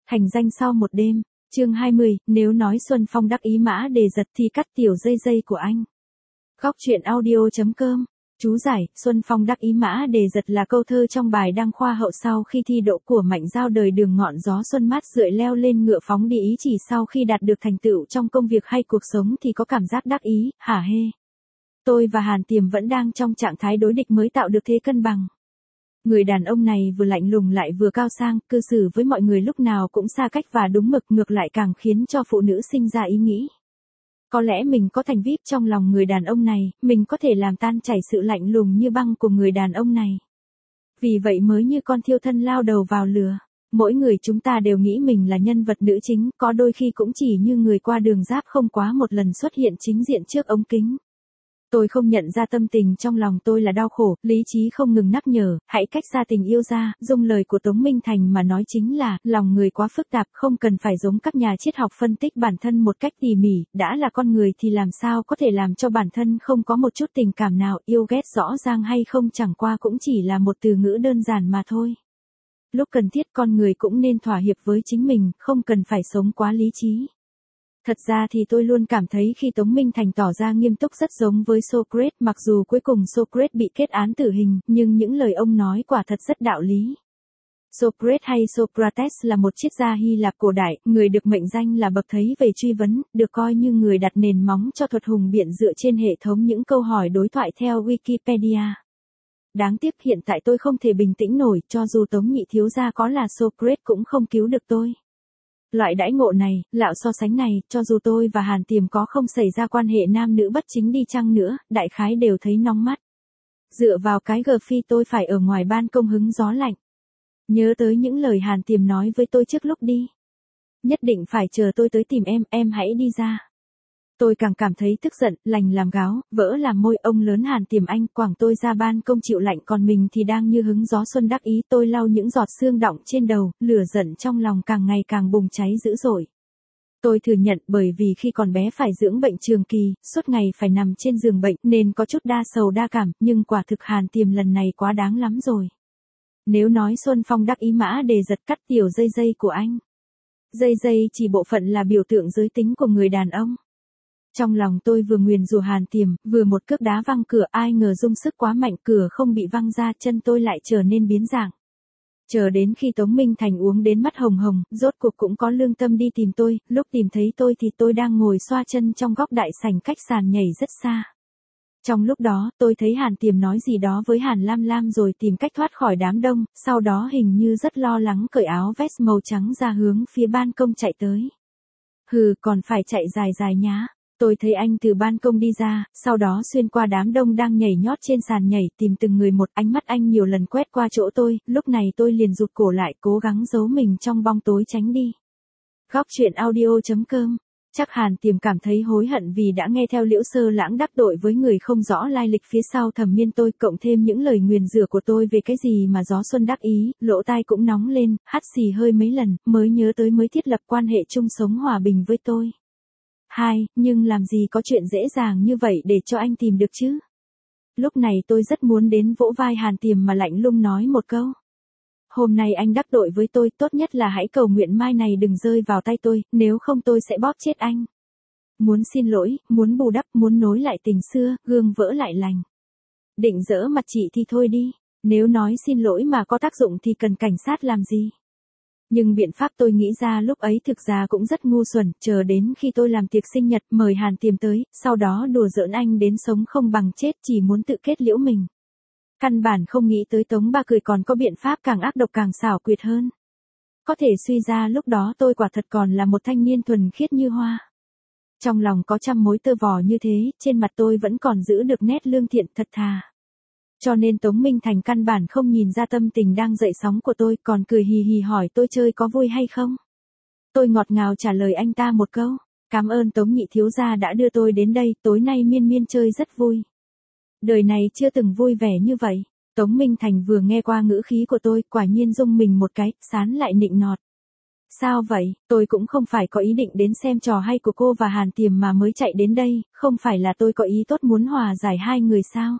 Thành danh sau một đêm, chương 20, nếu nói Xuân Phong đắc ý mã đề giật thì cắt tiểu dây dây của anh. Góc truyện audio.com. Chú giải, Xuân Phong đắc ý mã đề giật là câu thơ trong bài đăng khoa hậu sau khi thi đỗ của Mạnh Giao đời đường ngọn gió xuân mát rượi leo lên ngựa phóng đi ý chỉ sau khi đạt được thành tựu trong công việc hay cuộc sống thì có cảm giác đắc ý, hả hê. Tôi và Hàn Tiềm vẫn đang trong trạng thái đối địch mới tạo được thế cân bằng. Người đàn ông này vừa lạnh lùng lại vừa cao sang, cư xử với mọi người lúc nào cũng xa cách và đúng mực, ngược lại càng khiến cho phụ nữ sinh ra ý nghĩ. Có lẽ mình có thành VIP trong lòng người đàn ông này, mình có thể làm tan chảy sự lạnh lùng như băng của người đàn ông này. Vì vậy mới như con thiêu thân lao đầu vào lửa. Mỗi người chúng ta đều nghĩ mình là nhân vật nữ chính, có đôi khi cũng chỉ như người qua đường giáp không quá một lần xuất hiện chính diện trước ống kính. Tôi không nhận ra tâm tình trong lòng tôi là đau khổ, lý trí không ngừng nhắc nhở, hãy cách xa tình yêu ra, dùng lời của Tống Minh Thành mà nói chính là, lòng người quá phức tạp, không cần phải giống các nhà triết học phân tích bản thân một cách tỉ mỉ, đã là con người thì làm sao có thể làm cho bản thân không có một chút tình cảm nào, yêu ghét rõ ràng hay không chẳng qua cũng chỉ là một từ ngữ đơn giản mà thôi. Lúc cần thiết con người cũng nên thỏa hiệp với chính mình, không cần phải sống quá lý trí. Thật ra thì tôi luôn cảm thấy khi Tống Minh Thành tỏ ra nghiêm túc rất giống với Socrates, mặc dù cuối cùng Socrates bị kết án tử hình, nhưng những lời ông nói quả thật rất đạo lý. Socrates hay Socrates là một triết gia Hy Lạp cổ đại, người được mệnh danh là bậc thấy về truy vấn, được coi như người đặt nền móng cho thuật hùng biện dựa trên hệ thống những câu hỏi đối thoại theo Wikipedia. Đáng tiếc hiện tại tôi không thể bình tĩnh nổi, cho dù Tống nhị thiếu gia có là Socrates cũng không cứu được tôi. Loại đãi ngộ này, lạo so sánh này, cho dù tôi và Hàn Tiềm có không xảy ra quan hệ nam nữ bất chính đi chăng nữa, đại khái đều thấy nóng mắt. Dựa vào cái gờ phi tôi phải ở ngoài ban công hứng gió lạnh. Nhớ tới những lời Hàn Tiềm nói với tôi trước lúc đi. Nhất định phải chờ tôi tới tìm em hãy đi ra. Tôi càng cảm thấy tức giận, lành làm gáo, vỡ làm môi. Ông lớn Hàn Tiềm anh quảng tôi ra ban công chịu lạnh, còn mình thì đang như hứng gió xuân đắc ý. Tôi lau những giọt sương đọng trên đầu, lửa giận trong lòng càng ngày càng bùng cháy dữ dội. Tôi thừa nhận bởi vì khi còn bé phải dưỡng bệnh trường kỳ, suốt ngày phải nằm trên giường bệnh nên có chút đa sầu đa cảm, nhưng quả thực Hàn Tiềm lần này quá đáng lắm rồi. Nếu nói Xuân Phong đắc ý mã đề giật cắt tiểu dây dây của anh. Dây dây chỉ bộ phận là biểu tượng giới tính của người đàn ông. Trong lòng tôi vừa nguyền rủa Hàn Tiềm, vừa một cước đá văng cửa, ai ngờ dung sức quá mạnh, cửa không bị văng ra, chân tôi lại trở nên biến dạng. Chờ đến khi Tống Minh Thành uống đến mắt hồng hồng, rốt cuộc cũng có lương tâm đi tìm tôi, lúc tìm thấy tôi thì tôi đang ngồi xoa chân trong góc đại sảnh cách sàn nhảy rất xa. Trong lúc đó, tôi thấy Hàn Tiềm nói gì đó với Hàn Lam Lam rồi tìm cách thoát khỏi đám đông, sau đó hình như rất lo lắng cởi áo vest màu trắng ra hướng phía ban công chạy tới. Hừ, còn phải chạy dài dài nhá. Tôi thấy anh từ ban công đi ra, sau đó xuyên qua đám đông đang nhảy nhót trên sàn nhảy, tìm từng người một, ánh mắt anh nhiều lần quét qua chỗ tôi, lúc này tôi liền rụt cổ lại, cố gắng giấu mình trong bóng tối tránh đi. Góc truyện audio.com. Chắc Hàn Tiềm cảm thấy hối hận vì đã nghe theo Liễu Sơ Lãng đắc tội với người không rõ lai lịch phía sau Thẩm Miên tôi, cộng thêm những lời nguyền rủa của tôi về cái gì mà gió xuân đắc ý, lỗ tai cũng nóng lên, hắt xì hơi mấy lần, mới nhớ tới mới thiết lập quan hệ chung sống hòa bình với tôi. Nhưng làm gì có chuyện dễ dàng như vậy để cho anh tìm được chứ? Lúc này tôi rất muốn đến vỗ vai Hàn Tiềm mà lạnh lùng nói một câu. Hôm nay anh đắc tội với tôi, tốt nhất là hãy cầu nguyện mai này đừng rơi vào tay tôi, nếu không tôi sẽ bóp chết anh. Muốn xin lỗi, muốn bù đắp, muốn nối lại tình xưa, gương vỡ lại lành. Định dỡ mặt chị thì thôi đi, nếu nói xin lỗi mà có tác dụng thì cần cảnh sát làm gì? Nhưng biện pháp tôi nghĩ ra lúc ấy thực ra cũng rất ngu xuẩn, chờ đến khi tôi làm tiệc sinh nhật mời Hàn Tiềm tới, sau đó đùa giỡn anh đến sống không bằng chết, chỉ muốn tự kết liễu mình. Căn bản không nghĩ tới Tống Ba Cười còn có biện pháp càng ác độc càng xảo quyệt hơn. Có thể suy ra lúc đó tôi quả thật còn là một thanh niên thuần khiết như hoa. Trong lòng có trăm mối tơ vò như thế, trên mặt tôi vẫn còn giữ được nét lương thiện thật thà. Cho nên Tống Minh Thành căn bản không nhìn ra tâm tình đang dậy sóng của tôi, còn cười hì hì hỏi tôi chơi có vui hay không. Tôi ngọt ngào trả lời anh ta một câu, cảm ơn Tống nhị thiếu gia đã đưa tôi đến đây, tối nay miên miên chơi rất vui. Đời này chưa từng vui vẻ như vậy. Tống Minh Thành vừa nghe qua ngữ khí của tôi, quả nhiên rung mình một cái, sán lại nịnh nọt. Sao vậy, tôi cũng không phải có ý định đến xem trò hay của cô và Hàn Tiềm mà mới chạy đến đây, không phải là tôi có ý tốt muốn hòa giải hai người sao?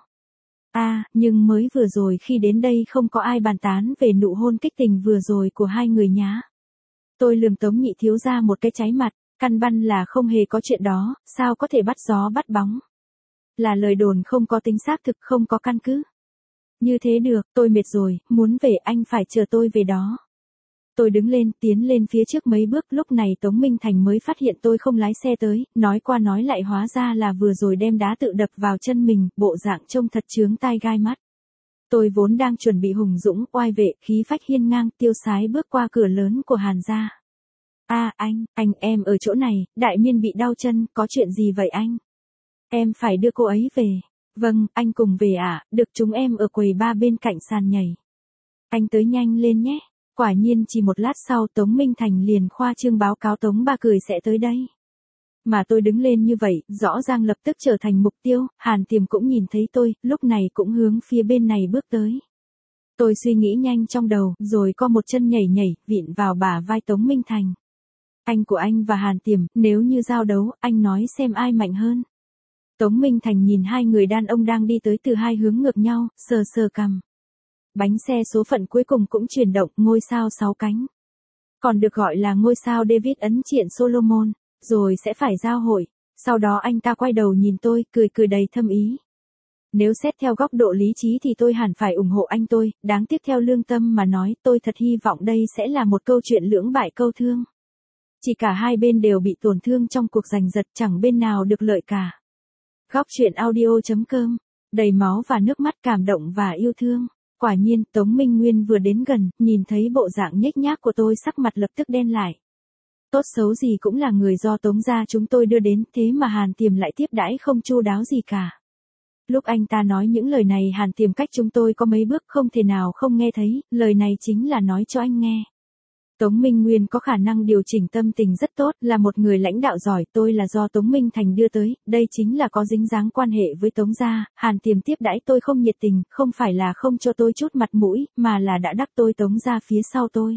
Nhưng mới vừa rồi khi đến đây không có ai bàn tán về nụ hôn kích tình vừa rồi của hai người nhá. Tôi lườm Tống nhị thiếu gia một cái cháy mặt, căn bản là không hề có chuyện đó, sao có thể bắt gió bắt bóng. Là lời đồn không có tính xác thực, không có căn cứ. Như thế được, tôi mệt rồi, muốn về, anh phải chờ tôi về đó. Tôi đứng lên, tiến lên phía trước mấy bước, lúc này Tống Minh Thành mới phát hiện tôi không lái xe tới, nói qua nói lại hóa ra là vừa rồi đem đá tự đập vào chân mình, bộ dạng trông thật chướng tai gai mắt. Tôi vốn đang chuẩn bị hùng dũng, oai vệ, khí phách hiên ngang, tiêu sái bước qua cửa lớn của Hàn gia. Anh, em ở chỗ này, Đại Miên bị đau chân, có chuyện gì vậy anh? Em phải đưa cô ấy về. Vâng, anh cùng về ạ, được, chúng em ở quầy ba bên cạnh sàn nhảy. Anh tới nhanh lên nhé. Quả nhiên chỉ một lát sau Tống Minh Thành liền khoa trương báo cáo Tống Ba Cười sẽ tới đây. Mà tôi đứng lên như vậy, rõ ràng lập tức trở thành mục tiêu, Hàn Tiềm cũng nhìn thấy tôi, lúc này cũng hướng phía bên này bước tới. Tôi suy nghĩ nhanh trong đầu, rồi co một chân nhảy nhảy, vịn vào bả vai Tống Minh Thành. Anh của anh và Hàn Tiềm, nếu như giao đấu, anh nói xem ai mạnh hơn. Tống Minh Thành nhìn hai người đàn ông đang đi tới từ hai hướng ngược nhau, sờ sờ cằm. Bánh xe số phận cuối cùng cũng chuyển động, ngôi sao 6 cánh. Còn được gọi là ngôi sao David ấn triện Solomon, rồi sẽ phải giao hội. Sau đó anh ta quay đầu nhìn tôi, cười đầy thâm ý. Nếu xét theo góc độ lý trí thì tôi hẳn phải ủng hộ anh tôi, đáng tiếc theo lương tâm mà nói, tôi thật hy vọng đây sẽ là một câu chuyện lưỡng bại câu thương. Chỉ cả hai bên đều bị tổn thương trong cuộc giành giật, chẳng bên nào được lợi cả. Góc truyện audio.com, đầy máu và nước mắt cảm động và yêu thương. Quả nhiên, Tống Minh Nguyên vừa đến gần, nhìn thấy bộ dạng nhếch nhác của tôi sắc mặt lập tức đen lại. Tốt xấu gì cũng là người do Tống gia chúng tôi đưa đến, thế mà Hàn Tiềm lại tiếp đãi không chu đáo gì cả. Lúc anh ta nói những lời này Hàn Tiềm cách chúng tôi có mấy bước không thể nào không nghe thấy, lời này chính là nói cho anh nghe. Tống Minh Nguyên có khả năng điều chỉnh tâm tình rất tốt, là một người lãnh đạo giỏi, tôi là do Tống Minh Thành đưa tới, đây chính là có dính dáng quan hệ với Tống gia, Hàn Tiềm tiếp đãi tôi không nhiệt tình, không phải là không cho tôi chút mặt mũi, mà là đã đắc tôi Tống gia phía sau tôi.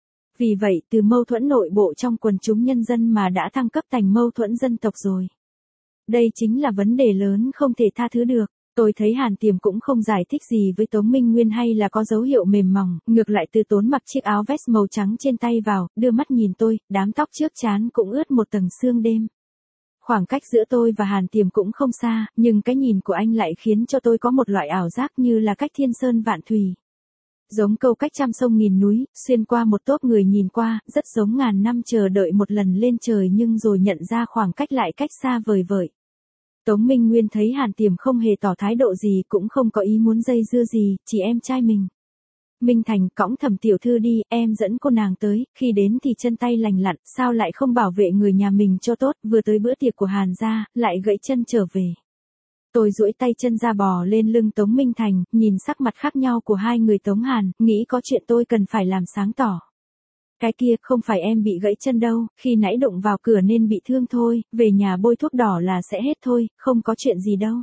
Vì vậy, từ mâu thuẫn nội bộ trong quần chúng nhân dân mà đã thăng cấp thành mâu thuẫn dân tộc rồi. Đây chính là vấn đề lớn không thể tha thứ được. Tôi thấy Hàn Tiềm cũng không giải thích gì với Tống Minh Nguyên hay là có dấu hiệu mềm mỏng, ngược lại Từ Tốn mặc chiếc áo vest màu trắng trên tay vào, đưa mắt nhìn tôi, đám tóc trước trán cũng ướt một tầng sương đêm. Khoảng cách giữa tôi và Hàn Tiềm cũng không xa, nhưng cái nhìn của anh lại khiến cho tôi có một loại ảo giác như là cách thiên sơn vạn thủy. Giống câu cách trăm sông nghìn núi, xuyên qua một tốp người nhìn qua, rất giống ngàn năm chờ đợi một lần lên trời nhưng rồi nhận ra khoảng cách lại cách xa vời vợi. Tống Minh Nguyên thấy Hàn Tiềm không hề tỏ thái độ gì, cũng không có ý muốn dây dưa gì, chỉ em trai mình. Minh Thành, cõng Thẩm tiểu thư đi, em dẫn cô nàng tới, khi đến thì chân tay lành lặn, sao lại không bảo vệ người nhà mình cho tốt, vừa tới bữa tiệc của Hàn gia, lại gãy chân trở về. Tôi duỗi tay chân ra bò lên lưng Tống Minh Thành, nhìn sắc mặt khác nhau của hai người Tống Hàn, nghĩ có chuyện tôi cần phải làm sáng tỏ. Cái kia, không phải em bị gãy chân đâu, khi nãy đụng vào cửa nên bị thương thôi, về nhà bôi thuốc đỏ là sẽ hết thôi, không có chuyện gì đâu.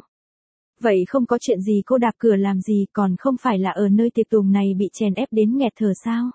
Vậy không có chuyện gì cô đạp cửa làm gì, còn không phải là ở nơi tiệc tùng này bị chèn ép đến nghẹt thở sao?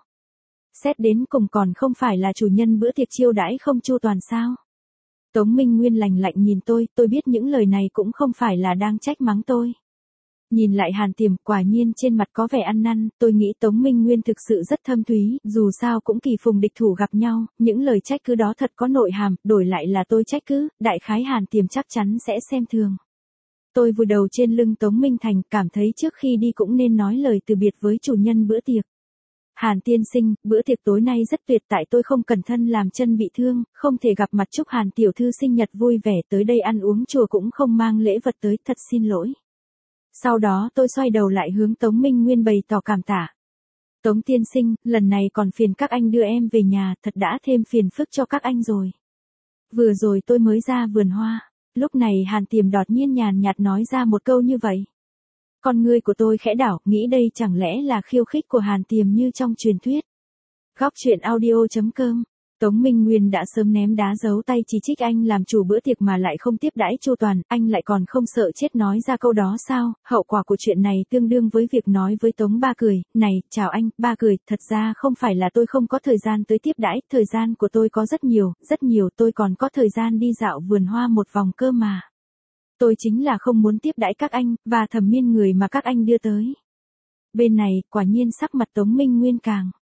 Xét đến cùng còn không phải là chủ nhân bữa tiệc chiêu đãi không chu toàn sao? Tống Minh Nguyên lạnh lạnh nhìn tôi biết những lời này cũng không phải là đang trách mắng tôi. Nhìn lại Hàn Tiềm, quả nhiên trên mặt có vẻ ăn năn, tôi nghĩ Tống Minh Nguyên thực sự rất thâm thúy, dù sao cũng kỳ phùng địch thủ gặp nhau, những lời trách cứ đó thật có nội hàm, đổi lại là tôi trách cứ, đại khái Hàn Tiềm chắc chắn sẽ xem thường. Tôi vùi đầu trên lưng Tống Minh Thành, cảm thấy trước khi đi cũng nên nói lời từ biệt với chủ nhân bữa tiệc. Hàn tiên sinh, bữa tiệc tối nay rất tuyệt, tại tôi không cẩn thận làm chân bị thương, không thể gặp mặt chúc Hàn tiểu thư sinh nhật vui vẻ, tới đây ăn uống chùa cũng không mang lễ vật tới, thật xin lỗi. Sau đó tôi xoay đầu lại hướng Tống Minh Nguyên bày tỏ cảm tạ. Tống tiên sinh, lần này còn phiền các anh đưa em về nhà, thật đã thêm phiền phức cho các anh rồi. Vừa rồi tôi mới ra vườn hoa, lúc này Hàn Tiềm đột nhiên nhàn nhạt nói ra một câu như vậy. Con ngươi của tôi khẽ đảo, nghĩ đây chẳng lẽ là khiêu khích của Hàn Tiềm như trong truyền thuyết. Góc truyện audio.com, Tống Minh Nguyên đã sớm ném đá giấu tay chỉ trích anh làm chủ bữa tiệc mà lại không tiếp đãi chu toàn, anh lại còn không sợ chết nói ra câu đó sao? Hậu quả của chuyện này tương đương với việc nói với Tống Ba Cười, này, chào anh, Ba Cười, thật ra không phải là tôi không có thời gian tới tiếp đãi, thời gian của tôi có rất nhiều, tôi còn có thời gian đi dạo vườn hoa một vòng cơ mà. Tôi chính là không muốn tiếp đãi các anh, và Thẩm Miên người mà các anh đưa tới. Bên này, quả nhiên sắc mặt Tống Minh Nguyên càng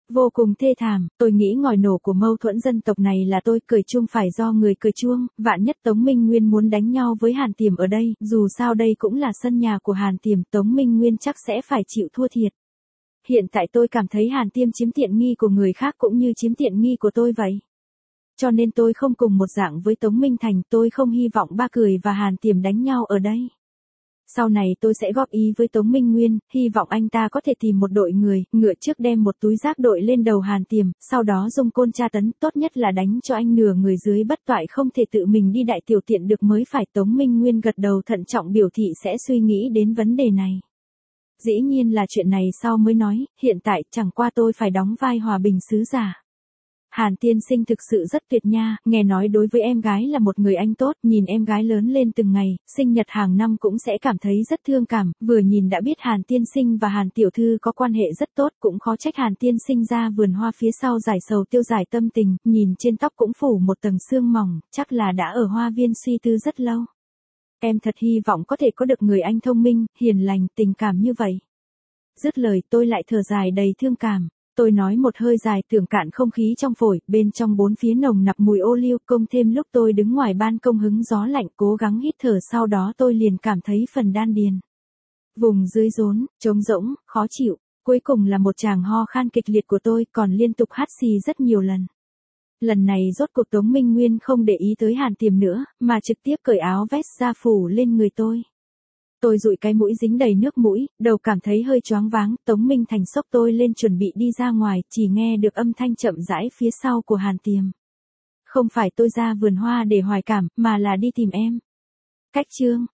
Vô cùng thê thảm, tôi nghĩ ngòi nổ của mâu thuẫn dân tộc này là tôi cười chuông phải do người cười chuông, vạn nhất Tống Minh Nguyên muốn đánh nhau với Hàn Tiềm ở đây, dù sao đây cũng là sân nhà của Hàn Tiềm, Tống Minh Nguyên chắc sẽ phải chịu thua thiệt. Hiện tại tôi cảm thấy Hàn Tiêm chiếm tiện nghi của người khác cũng như chiếm tiện nghi của tôi vậy. Cho nên tôi không cùng một dạng với Tống Minh Thành, tôi không hy vọng Ba Cười và Hàn Tiềm đánh nhau ở đây. Sau này tôi sẽ góp ý với Tống Minh Nguyên, hy vọng anh ta có thể tìm một đội người, ngựa trước đem một túi rác đội lên đầu Hàn Tiềm, sau đó dùng côn tra tấn, tốt nhất là đánh cho anh nửa người dưới bất toại không thể tự mình đi đại tiểu tiện được mới phải. Tống Minh Nguyên gật đầu thận trọng biểu thị sẽ suy nghĩ đến vấn đề này. Dĩ nhiên là chuyện này sau mới nói, hiện tại chẳng qua tôi phải đóng vai hòa bình sứ giả. Hàn tiên sinh thực sự rất tuyệt nha, nghe nói đối với em gái là một người anh tốt, nhìn em gái lớn lên từng ngày, sinh nhật hàng năm cũng sẽ cảm thấy rất thương cảm, vừa nhìn đã biết Hàn tiên sinh và Hàn tiểu thư có quan hệ rất tốt, cũng khó trách Hàn tiên sinh ra vườn hoa phía sau giải sầu tiêu giải tâm tình, nhìn trên tóc cũng phủ một tầng sương mỏng, chắc là đã ở hoa viên suy tư rất lâu. Em thật hy vọng có thể có được người anh thông minh, hiền lành, tình cảm như vậy. Dứt lời tôi lại thở dài đầy thương cảm. Tôi nói một hơi dài tưởng cạn không khí trong phổi, bên trong bốn phía nồng nặc mùi ô liu, công thêm lúc tôi đứng ngoài ban công hứng gió lạnh cố gắng hít thở, sau đó tôi liền cảm thấy phần đan điền. Vùng dưới rốn, trống rỗng, khó chịu, cuối cùng là một tràng ho khan kịch liệt của tôi, còn liên tục hắt xì rất nhiều lần. Lần này rốt cuộc Tống Minh Nguyên không để ý tới Hàn Tiềm nữa, mà trực tiếp cởi áo vest ra phủ lên người tôi. Tôi dụi cái mũi dính đầy nước mũi, đầu cảm thấy hơi choáng váng, Tống Minh Thành xốc tôi lên chuẩn bị đi ra ngoài, chỉ nghe được âm thanh chậm rãi phía sau của Hàn Tiềm. Không phải tôi ra vườn hoa để hoài cảm, mà là đi tìm em. Cách chương.